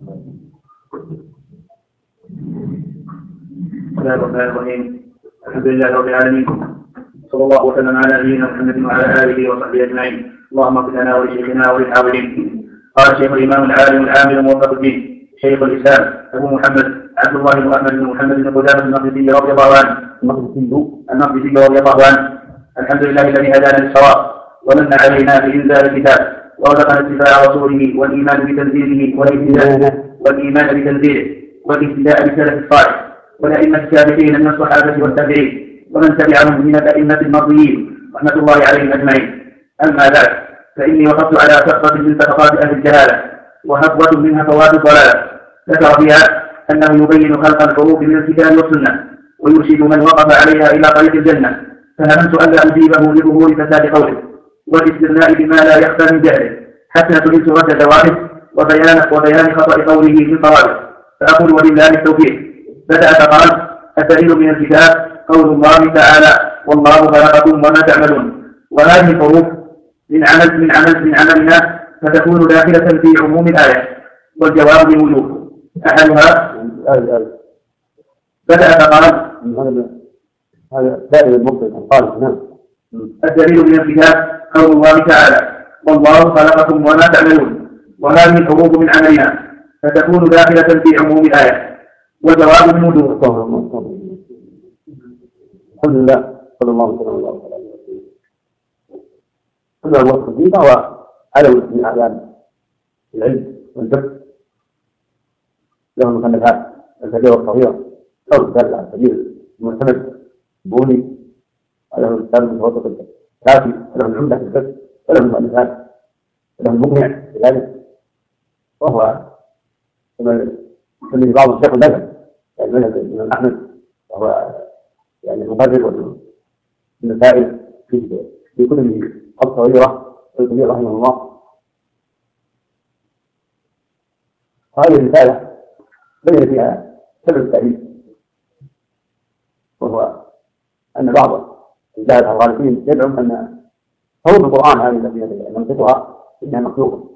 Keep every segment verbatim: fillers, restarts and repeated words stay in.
بسم الله الرحمن الرحيم. الحمد لله رب العالمين، صلى الله وسلم على نبينا محمد وعلى اله وصحبه اجمعين. اللهم اغفر لنا ولشيخنا وللحاضرين. قال الشيخ الامام العالم العامل موفق الدين شيخ الاسلام ابو محمد عبد الله بن احمد بن محمد بن قدامه المقدسي رضي الله عنه المقدسي رضي الله عنه الحمد لله الذي هدانا للصواب ومن علينا بانزال الكتاب ورزقنا اتباع رسوله والايمان بتنزيله والايمان بتنزيله والاهتداء بسلف الصالح والائمه السابقين من الصحابه والتابعين ومن تبعهم من الائمه المرضيين رحمه الله عليهم اجمعين. اما بعد، فاني وقفت على سقطه من سقطات اهل الجهاله وهفوه من هفوات الضلاله ذكر فيها انه يبين خلق الحروف من الكتاب والسنه ويرشد من وقف عليها الى طريق الجنه، فهممت الا اجيبه لظهور فساد قوله والاستغناء بما لا يخفى من جهله حتى تريد رد جوابه وبيان وبيان خطا قوله في صوابه، فاقول ولله التوفيق. بدأ فقال: الدليل من الكتاب قول الله تعالى: والله خلقكم وما تعملون. وهذه الحروف من عمل من عمل من عملنا فتكون داخلة في عموم الآية، والجواب بوجوه أحدها. بدأ فقال: هذا دائما المبطل قال نعم. الدليل من الكتاب قول الله تعالى: والله خلقكم وما تعملون. وهذه الحروف من عملنا فتكون داخلة في عموم الآية، والجواب من وجوه. الحمد لله، صلى الله عليه وسلم. أما الوصف الدين فهو علم من أعلام العلم والفقه، له المخلفات الكبيرة والصغيرة، له الدال على سبيل المعتمد بوني، وله الكتاب المتوسط الكافي، وله العمدة في الفقه، وله المؤلفات، وله المقنع في ذلك، وهو كما يسميه بعض الشيخ المذهب، يعني مذهب الإمام أحمد، وهو يعني المقرر والمسائل في في كتبه الصغيرة والكبيرة رحمه الله. هذه الرسالة بين فيها سبب التأليف، وهو أن بعض الجهلة الغالبين يدعون أن حروف القرآن هذه التي ننطقها إنها مخلوقة،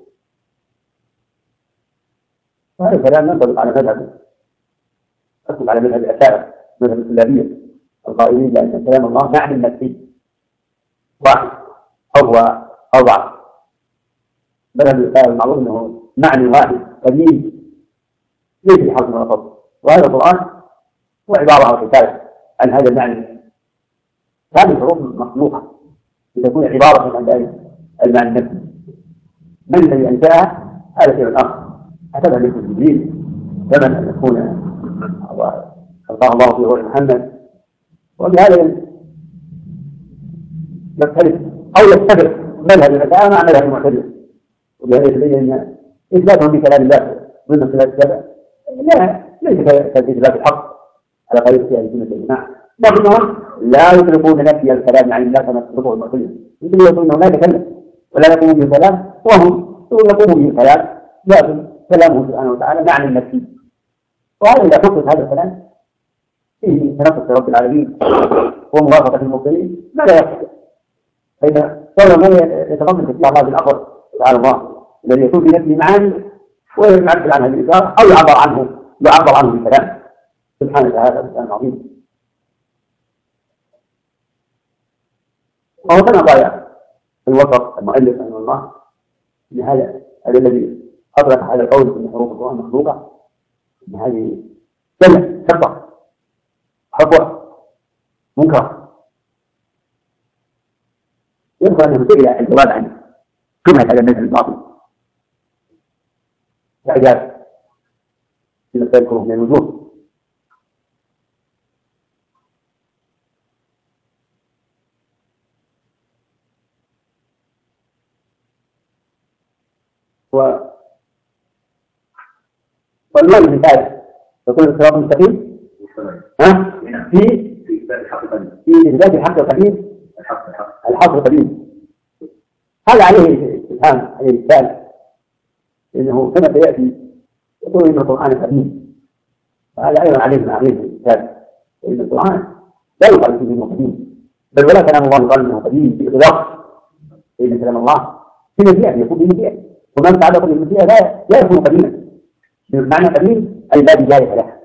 وهذا الكلام ينطبق على مذهب ينطبق على مذهب الأشاعرة، مذهب الكلابية القائلين بأن كلام الله معنى نفسي واحد أو أضعف، بل المعروف أنه معنى واحد قديم ليس بحرف ولا صوت، وهذا القرآن هو عبارة عن حكاية عن هذا المعنى. هذه الحروف مخلوقة لتكون عبارة عن المعنى النفسي. من الذي أنشأها؟ هذا شيء آخر، حسبها مثل جبريل، زمن أن يكون خلقه الله في روح محمد، وبهذا يختلف أو يتفق مذهب الفتاة مع مذهب المعتزلة، وبهذا يتبين أن إثباتهم بكلام الله ضمن صفات السبع لا ليس كإثبات الحق على طريقة أهل السنة والجماعة، لكنهم لا يطلقون نفي الكلام عن الله كما تطلقه المعتزلة، يقولون أنه لا يتكلم ولا يقوم بالكلام، وهم يقومون بالكلام، لكن كلامه سبحانه وتعالى معنى نفسي. وهذا إذا حقق هذا الكلام فيه تنقص رب العالمين وموافقة المبطلين ما لا يحصل، فإذا صار ما يتضمن تشبيه الله بالأقرب سبحان الله الذي يكون في نفسه معاني ويعبر عنها بالإشارة أو يعبر عنه يعبر عنه بالكلام سبحانه وتعالى سبحانه عظيم. وهو كما قال الوسط المؤلف رحمه الله ان هذا هذا الذي اطلق هذا القول ان حروف القرآن مخلوقة، ان هذه كلمة شطة خطوة منكر، ينبغي أن يمتلئ الجواب عنه شبهة هذا المذهب الباطل وإعجاز في مسائل الحروف من الوجوه. والمال المثال يقول الصراط المستقيم ها في في إثبات الحق القديم الحق القديم، هذا عليه استفهام عليه إشكال، إنه كما سيأتي يقول إن القرآن قديم، وهذا أيضا عليه عليه إشكال، إن القرآن لا يقال فيه إنه قديم، بل ولا كلام الله يقال إنه قديم بإطلاق، إن كلام الله في مجيئة يكون بمجيئة، ومن تعلق بالمجيئة لا لا يكون قديما، معنى قديم أي لا بداية لها،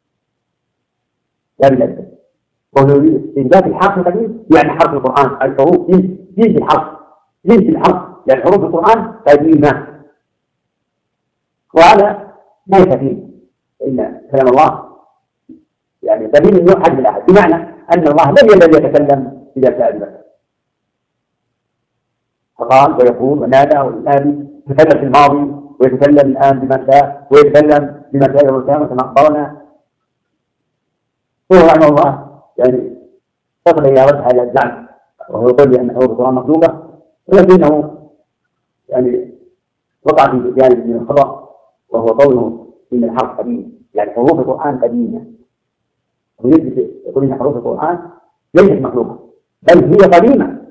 لا بداية لها. وهو إثبات الحرف القديم يعني حرف القرآن، الحروف جنس الحرف، جنس الحرف يعني حروف القرآن قديمة، وهذا ما يكفي إن كلام الله يعني قديم من يوحد بالأحد، بمعنى أن الله لم الذي يتكلم إذا شاء بشر، فقال ويقول ونادى وينادي، يتكلم في الماضي ويتكلم الآن بما شاء ويتكلم بما شاء يوم القيامة كما أخبرنا. هو رحمه الله يعني فصل إلى رد هذا الزعم، وهو يقول بأن حروف القرآن مخلوقة، ولكنه يعني وقع في جانب من الخطأ، وهو قوله إن الحرف قديم يعني حروف القرآن قديمة، ويقول إن حروف القرآن ليست مخلوقة بل هي قديمة.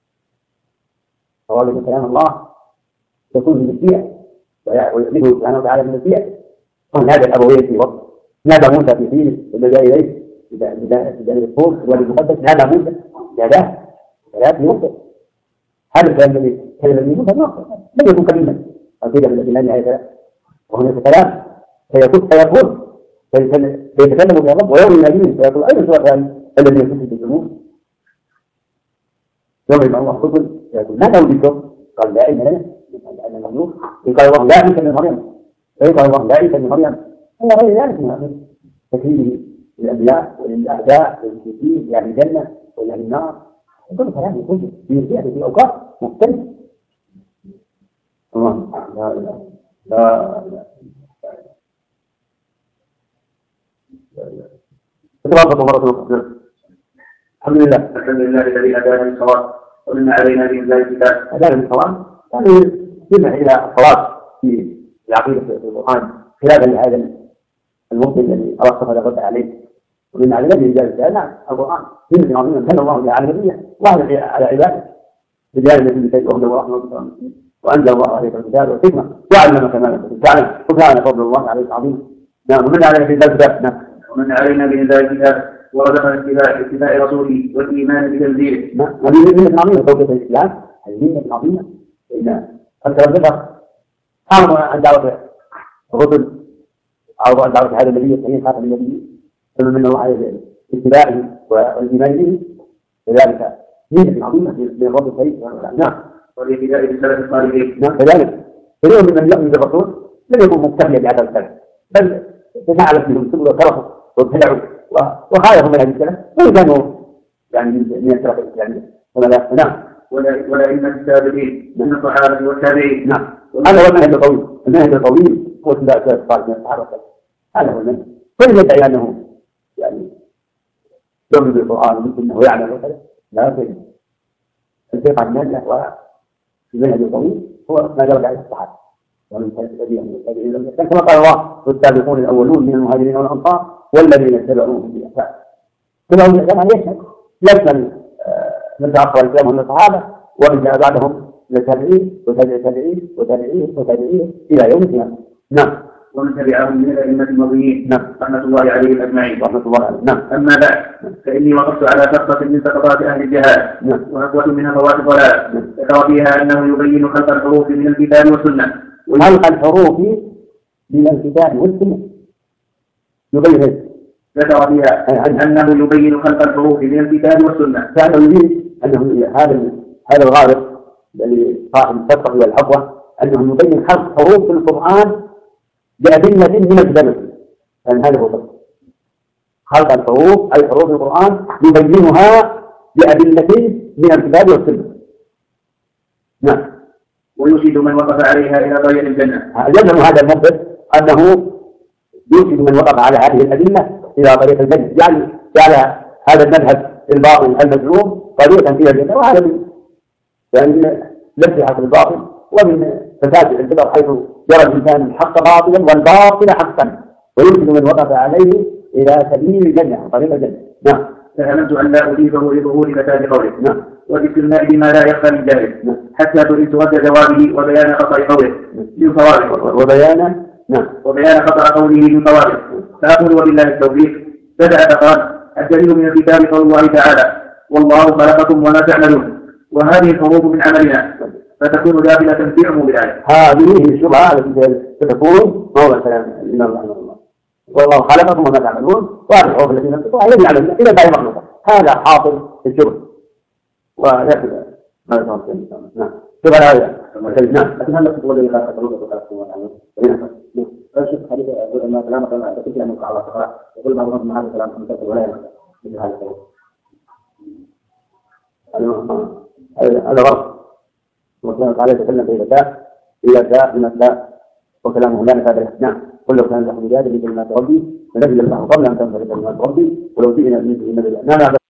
فوالد كلام الله يكون من الشيء ويؤمنه سبحانه وتعالى من الشيء. ونادى الأبوين في وقت، نادى موسى في حين الذي إليه بجانب الطور الوادي المقدس، نادى موسى ناداه ثلاث موسى. هذا الكلام الذي كلم موسى لم يكن كلمة أكيد الذي لا نهاية، وهناك كلام فيكون فيكون فيتكلم في الرب ويوم يناديه فيقول أين سؤال الذي يكون في الجنوب يوم يجمع الله الرسل يقول ما نولدكم؟ قال لا علم لنا لأن المملوك. قال الله لا عيسى من مريم، قال الله لا عيسى من مريم، هو غير ذلك من تكريمه للأنبياء وللأعداء وللمشركين يعني الجنة ولا النار، كل كلام يكون في في أوقات مختلفة. الله لا لا لا تبارك مرة. الحمد لله الحمد لله الذي هدانا للصواب ومن علينا بإنزال الكتاب. هدانا للصواب يعني يرجع إلى الصواب في العقيدة في القرآن خلافا لهذا المبطل الذي أوصف هذا الرد عليه. ومن علينا بإنزال الكتاب نعم القرآن من عظيم من الله بها على نبيه وعلى على عباده بجانب الذي شيء وهدى ورحمة وأنزل الله عليك الكتاب والحكمة وعلمك ما لم تكن تعلم وكان فضل الله عليك عظيم. نعم ومن علينا بإنزال الكتاب. نعم ومن علينا بإنزال الكتاب ورزقنا اتباع اتباع رسوله والإيمان بتنزيله. نعم هذه من عظيمة توقيت الإسلام، هذه من عظيمة إن أكثر الذكر أعظم عن دعوة الرسل أعظم عن دعوة هذا النبي الصحيح خاتم النبي ثم من الله عليه اتباعه والإيمان به، لذلك من عظيمة من الرب الصحيح. نعم والاتباع بالسلف الصالحين. نعم كذلك اليوم من يؤمن بالرسول لم يكن مكتفيا بهذا السلف بل تفاعل بهم السبل وتركوا وابتدعوا وخالفوا من هذه السلف وإن كانوا يعني من السلف الإسلامية. نعم والأئمة السابقين من الصحابة والتابعين. نعم هذا هو المنهج الطويل. المنهج الطويل هو اتباع السلف الصالح من الصحابة، هذا هو المنهج. كل يدعي أنه يعني يؤمن بالقرآن ومثله ويعلم وكذا لا يمكن. الفقه الناجح والمنهج الطويل هو ما جرى عليه الصحابة ومن التابعين كما قال الله والسابقون الأولون من المهاجرين والأنصار والذين اتبعوهم بإحسان. كما هو الإسلام يشهد يشمل من تأخر الإسلام من الصحابة ومن جاء بعدهم من التابعين وتابعي التابعين وتابعين وتابعين إلى يوم القيامة. نعم ومن تبعهم من الأئمة الماضيين نعم رحمة الله عليهم أجمعين. رحمة الله عليهم. نعم أما بعد فإني وقفت على سقطة من سقطات أهل الجهاد نعم وهفوة من هفوات الضلال ذكر فيها أنه يبين خلق الحروف من الكتاب والسنة. خلق الحروف من الكتاب والسنة يبين ذكر فيها أنه يبين خلق الحروف من الكتاب والسنة. فهذا يبين أنه هذا هذا الغالب الذي صاحب الفترة والحفوة أنه يبين خلق حروف القرآن بأدلة من الكتاب، لأن هذا هو خلق الحروف أي حروف القرآن يبينها بأدلة من الكتاب والسنة. نعم ويرشد من وقف عليها إلى طريق الجنة. يلزم هذا المثبت أنه يرشد من وقف على هذه الأدلة إلى طريق الجنة، يعني جعل هذا المذهب الباطل المزعوم طريقا إلى الجنة، وهذا من يعني لبس الباطل ومن فساد الكبر حيث يرى الإنسان الحق باطلا والباطل حقا، ويرشد من وقف عليه إلى سبيل الجنة طريق الجنة. نعم فهمت أن لا أضيفه لظهور فساد قوله. نعم والاستغناء بما لا يخفى للجاهل. نعم حتى تريد رد جوابه وبيان خطأ قوله من صوابه وبيان نعم وبيان خطأ قوله من صوابه. فأقول وبالله التوفيق. بدأ فقال الدليل من الكتاب قول الله تعالى والله خلقكم وما تعملون، وهذه الحروف من عملنا فتكون داخلة في عموم الآية. هذه هي الشبهة التي ستكون موضع كلام إن الله إن الله والله خلقكم وما تعملون وأرجعوا الذين كفروا الذي يعلمون إلى باقي مخلوقات. هذا حاصل في الشبه ويأخذ ما يصنع. نعم شبهة هذا نعم. لكن هل تقول لي لا تقول لك نعم فشوف حديث ما كلام كلام تكفي أن يقع الله يقول بعضهم هذا الكلام من ولا مثل هذا الكلام هذا غلط. وكان عليه يتكلم في البداء إلى داء من الداء وكلامه لا نفاذ له. نعم كل كان له مجادل بكلمات ربي فنزل الله قبل أن تنزل كلمات ربي ولو جئنا من النبي